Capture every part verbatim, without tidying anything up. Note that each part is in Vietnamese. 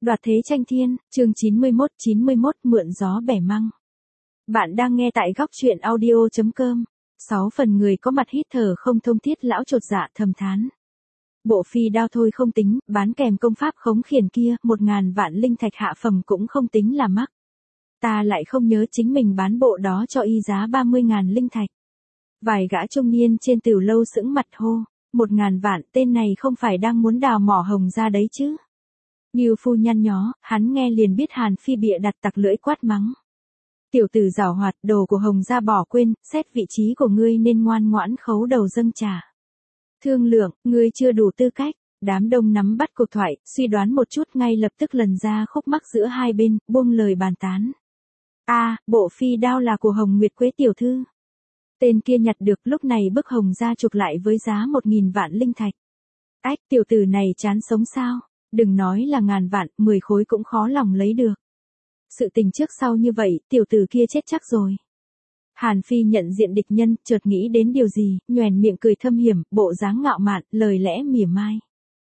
Đoạt thế tranh thiên, chương chín mươi mốt, chín mươi mốt mượn gió bẻ măng. Bạn đang nghe tại góc truyện audio chấm com. Sáu phần người có mặt hít thở không thông thiết lão chột dạ thầm thán. Bộ phi đao thôi không tính, bán kèm công pháp khống khiển kia, một ngàn vạn linh thạch hạ phẩm cũng không tính là mắc. Ta lại không nhớ chính mình bán bộ đó cho y giá ba mươi ngàn linh thạch. Vài gã trung niên trên tiểu lâu sững mặt hô, một ngàn vạn tên này không phải đang muốn đào mỏ hồng ra đấy chứ. Như phu nhăn nhó, hắn nghe liền biết Hàn Phi bịa đặt tặc lưỡi quát mắng. Tiểu tử giảo hoạt, đồ của hồng ra bỏ quên, xét vị trí của ngươi nên ngoan ngoãn khấu đầu dâng trả. Thương lượng, ngươi chưa đủ tư cách. Đám đông nắm bắt cuộc thoại, suy đoán một chút ngay lập tức lần ra khúc mắc giữa hai bên, buông lời bàn tán. A, à, bộ phi đao là của Hồng Nguyệt Quế tiểu thư. Tên kia nhặt được lúc này bức hồng ra chuộc lại với giá một nghìn vạn linh thạch. Ách, tiểu tử này chán sống sao? Đừng nói là ngàn vạn, mười khối cũng khó lòng lấy được. Sự tình trước sau như vậy, tiểu tử kia chết chắc rồi. Hàn Phi nhận diện địch nhân, chợt nghĩ đến điều gì, nhoẻn miệng cười thâm hiểm, bộ dáng ngạo mạn, lời lẽ mỉa mai.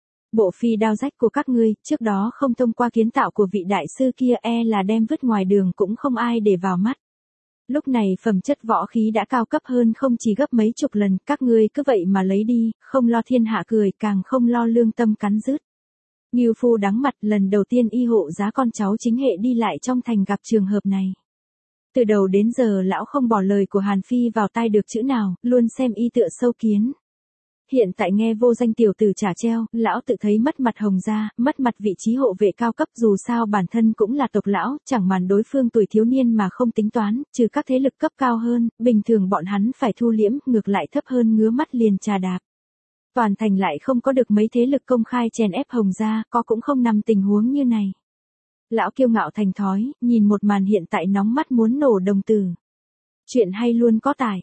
Bộ phi đao rách của các ngươi, trước đó không thông qua kiến tạo của vị đại sư kia e là đem vứt ngoài đường cũng không ai để vào mắt. Lúc này phẩm chất võ khí đã cao cấp hơn không chỉ gấp mấy chục lần, các ngươi cứ vậy mà lấy đi, không lo thiên hạ cười, càng không lo lương tâm cắn rứt. Ngưu phu đắng mặt, lần đầu tiên y hộ giá con cháu chính hệ đi lại trong thành gặp trường hợp này. Từ đầu đến giờ lão không bỏ lời của Hàn Phi vào tai được chữ nào, luôn xem y tựa sâu kiến. Hiện tại nghe vô danh tiểu tử trả treo, lão tự thấy mất mặt Hồng gia, mất mặt vị trí hộ vệ cao cấp, dù sao bản thân cũng là tộc lão, chẳng màn đối phương tuổi thiếu niên mà không tính toán, trừ các thế lực cấp cao hơn, bình thường bọn hắn phải thu liễm, ngược lại thấp hơn ngứa mắt liền trà đạp. Toàn thành lại không có được mấy thế lực công khai chèn ép Hồng gia, có cũng không nằm tình huống như này. Lão kiêu ngạo thành thói, nhìn một màn hiện tại nóng mắt muốn nổ đồng tử. Chuyện hay luôn có tải.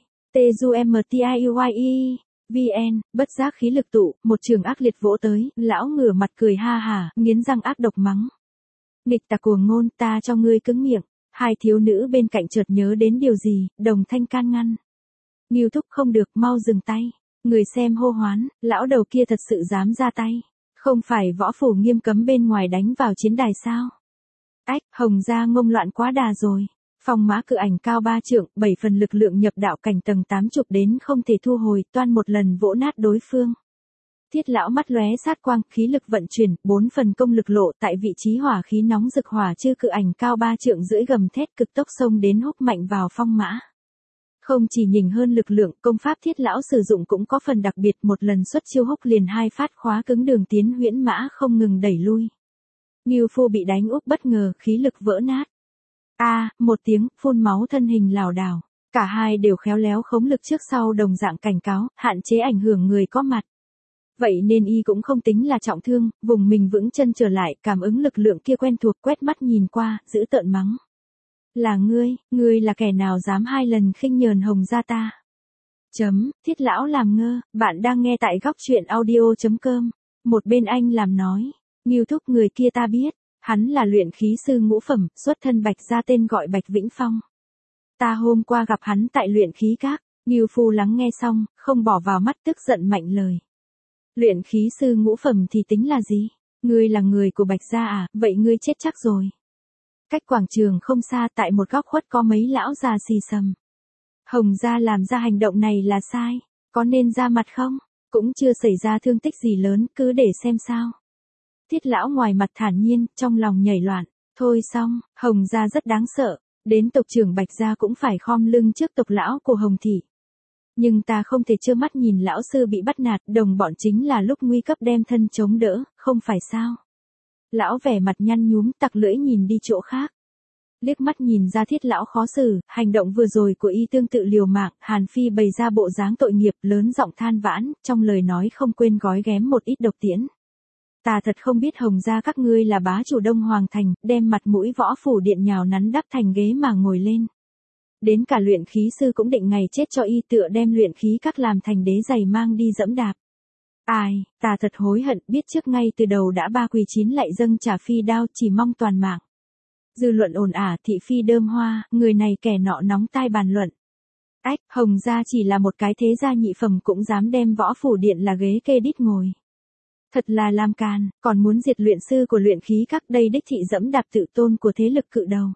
T-U-M-T-I-U-I-E vê en, bất giác khí lực tụ, một trường ác liệt vỗ tới, lão ngửa mặt cười ha hả, nghiến răng ác độc mắng. Nghịch tặc cuồng ngôn, ta cho ngươi cứng miệng. Hai thiếu nữ bên cạnh chợt nhớ đến điều gì, đồng thanh can ngăn. Ngưu thúc không được, mau dừng tay. Người xem hô hoán, lão đầu kia thật sự dám ra tay. Không phải võ phủ nghiêm cấm bên ngoài đánh vào chiến đài sao? Ách, Hồng gia ngông loạn quá đà rồi. Phong mã cự ảnh cao ba trượng, bảy phần lực lượng nhập đạo cảnh tầng tám chục đến không thể thu hồi, toan một lần vỗ nát đối phương. Thiết lão mắt lóe sát quang, khí lực vận chuyển, bốn phần công lực lộ tại vị trí hỏa khí nóng rực hỏa chư cự ảnh cao ba trượng rưỡi gầm thét cực tốc xông đến húc mạnh vào phong mã. Không chỉ nhỉnh hơn lực lượng, công pháp thiết lão sử dụng cũng có phần đặc biệt, một lần xuất chiêu húc liền hai phát khóa cứng đường tiến huyễn mã không ngừng đẩy lui. Ngưu phu bị đánh úp bất ngờ, khí lực vỡ nát. A, à, một tiếng, phun máu thân hình lảo đảo. Cả hai đều khéo léo khống lực trước sau đồng dạng cảnh cáo, hạn chế ảnh hưởng người có mặt. Vậy nên y cũng không tính là trọng thương, vùng mình vững chân trở lại, cảm ứng lực lượng kia quen thuộc, quét mắt nhìn qua, giữ tợn mắng. Là ngươi, ngươi là kẻ nào dám hai lần khinh nhờn Hồng gia ta. Chấm, thiết lão làm ngơ, bạn đang nghe tại góc truyện audio chấm com. Một bên anh làm nói, Ngưu thúc người kia ta biết. Hắn là luyện khí sư ngũ phẩm, xuất thân Bạch gia tên gọi Bạch Vĩnh Phong. Ta hôm qua gặp hắn tại luyện khí các, Ngưu phu lắng nghe xong, không bỏ vào mắt tức giận mạnh lời. Luyện khí sư ngũ phẩm thì tính là gì? Ngươi là người của Bạch gia à, vậy ngươi chết chắc rồi. Cách quảng trường không xa tại một góc khuất có mấy lão già xì xầm. Hồng gia làm ra hành động này là sai, có nên ra mặt không? Cũng chưa xảy ra thương tích gì lớn, cứ để xem sao. Thiết lão ngoài mặt thản nhiên, trong lòng nhảy loạn. Thôi xong, Hồng gia rất đáng sợ, đến tộc trưởng Bạch gia cũng phải khom lưng trước tộc lão của Hồng thị. Nhưng ta không thể trơ mắt nhìn lão sư bị bắt nạt, đồng bọn chính là lúc nguy cấp đem thân chống đỡ, không phải sao? Lão vẻ mặt nhăn nhúm, tặc lưỡi nhìn đi chỗ khác. Liếc mắt nhìn ra thiết lão khó xử, hành động vừa rồi của y tương tự liều mạng, Hàn Phi bày ra bộ dáng tội nghiệp, lớn giọng than vãn, trong lời nói không quên gói ghém một ít độc tiễn. Ta thật không biết Hồng gia các ngươi là bá chủ Đông Hoàng thành, đem mặt mũi võ phủ điện nhào nắn đắp thành ghế mà ngồi lên. Đến cả luyện khí sư cũng định ngày chết cho y tựa đem luyện khí các làm thành đế giày mang đi dẫm đạp. Ai, ta thật hối hận, biết trước ngay từ đầu đã ba quỳ chín lạy dâng trả phi đao, chỉ mong toàn mạng. Dư luận ồn ả, thị phi đơm hoa, người này kẻ nọ nóng tai bàn luận. Ách, Hồng gia chỉ là một cái thế gia nhị phẩm cũng dám đem võ phủ điện là ghế kê đít ngồi. Thật là làm càn, còn muốn diệt luyện sư của luyện khí các, đây đích thị dẫm đạp tự tôn của thế lực cự đầu.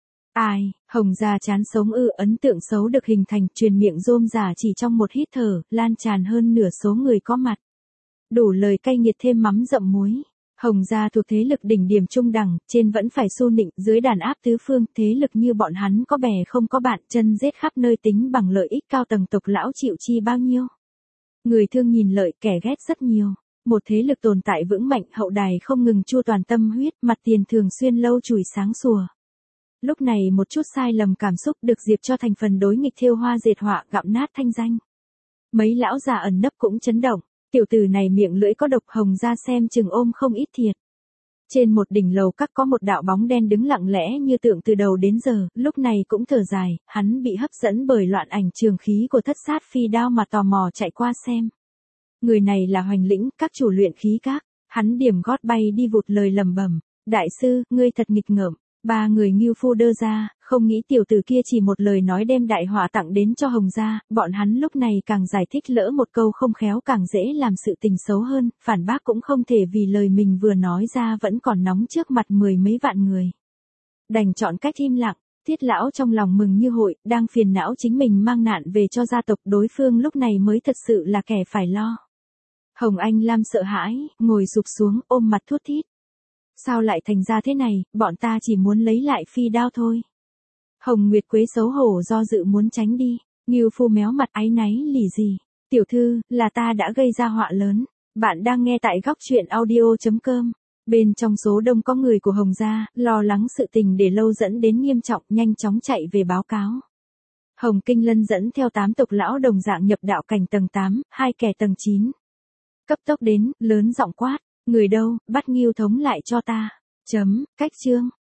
Ai, Hồng gia chán sống ư? Ấn tượng xấu được hình thành, truyền miệng rôm rả chỉ trong một hít thở, lan tràn hơn nửa số người có mặt. Đủ lời cay nghiệt thêm mắm dậm muối. Hồng gia thuộc thế lực đỉnh điểm trung đẳng, trên vẫn phải xu nịnh, dưới đàn áp tứ phương, thế lực như bọn hắn có bè không có bạn, chân giết khắp nơi, tính bằng lợi ích cao tầng tộc lão chịu chi bao nhiêu. Người thương nhìn lợi, kẻ ghét rất nhiều. Một thế lực tồn tại vững mạnh, hậu đài không ngừng chu toàn tâm huyết, mặt tiền thường xuyên lâu chùi sáng sủa. Lúc này một chút sai lầm cảm xúc được Diệp cho thành phần đối nghịch, thêu hoa dệt họa, gặm nát thanh danh. Mấy lão già ẩn nấp cũng chấn động, tiểu tử này miệng lưỡi có độc. Hồng gia xem chừng ôm không ít thiệt. Trên một đỉnh lầu các có một đạo bóng đen đứng lặng lẽ như tượng từ đầu đến giờ, lúc này cũng thở dài, hắn bị hấp dẫn bởi loạn ảnh trường khí của thất sát phi đao mà tò mò chạy qua xem. Người này là Hoành Lĩnh, các chủ luyện khí các. Hắn điểm gót bay đi vụt lời lầm bầm, đại sư, ngươi thật nghịch ngợm. Ba người Ngưu Phu đơ ra, không nghĩ tiểu tử kia chỉ một lời nói đem đại họa tặng đến cho Hồng gia, bọn hắn lúc này càng giải thích lỡ một câu không khéo càng dễ làm sự tình xấu hơn, phản bác cũng không thể vì lời mình vừa nói ra vẫn còn nóng trước mặt mười mấy vạn người. Đành chọn cách im lặng, Tiết lão trong lòng mừng như hội, đang phiền não chính mình mang nạn về cho gia tộc, đối phương lúc này mới thật sự là kẻ phải lo. Hồng Anh Lam sợ hãi, ngồi sụp xuống, ôm mặt thút thít. Sao lại thành ra thế này, bọn ta chỉ muốn lấy lại phi đao thôi. Hồng Nguyệt Quế xấu hổ do dự muốn tránh đi, Ngưu Phu méo mặt áy náy lỉ gì. Tiểu thư, là ta đã gây ra họa lớn. Bạn đang nghe tại góc truyện audio chấm com. Bên trong số đông có người của Hồng gia, lo lắng sự tình để lâu dẫn đến nghiêm trọng, nhanh chóng chạy về báo cáo. Hồng Kinh Lân dẫn theo tám tộc lão đồng dạng nhập đạo cảnh tầng tám, hai kẻ tầng chín. Cấp tốc đến, lớn giọng quát. Người đâu, bắt Ngưu thống lại cho ta. Chấm, cách chương.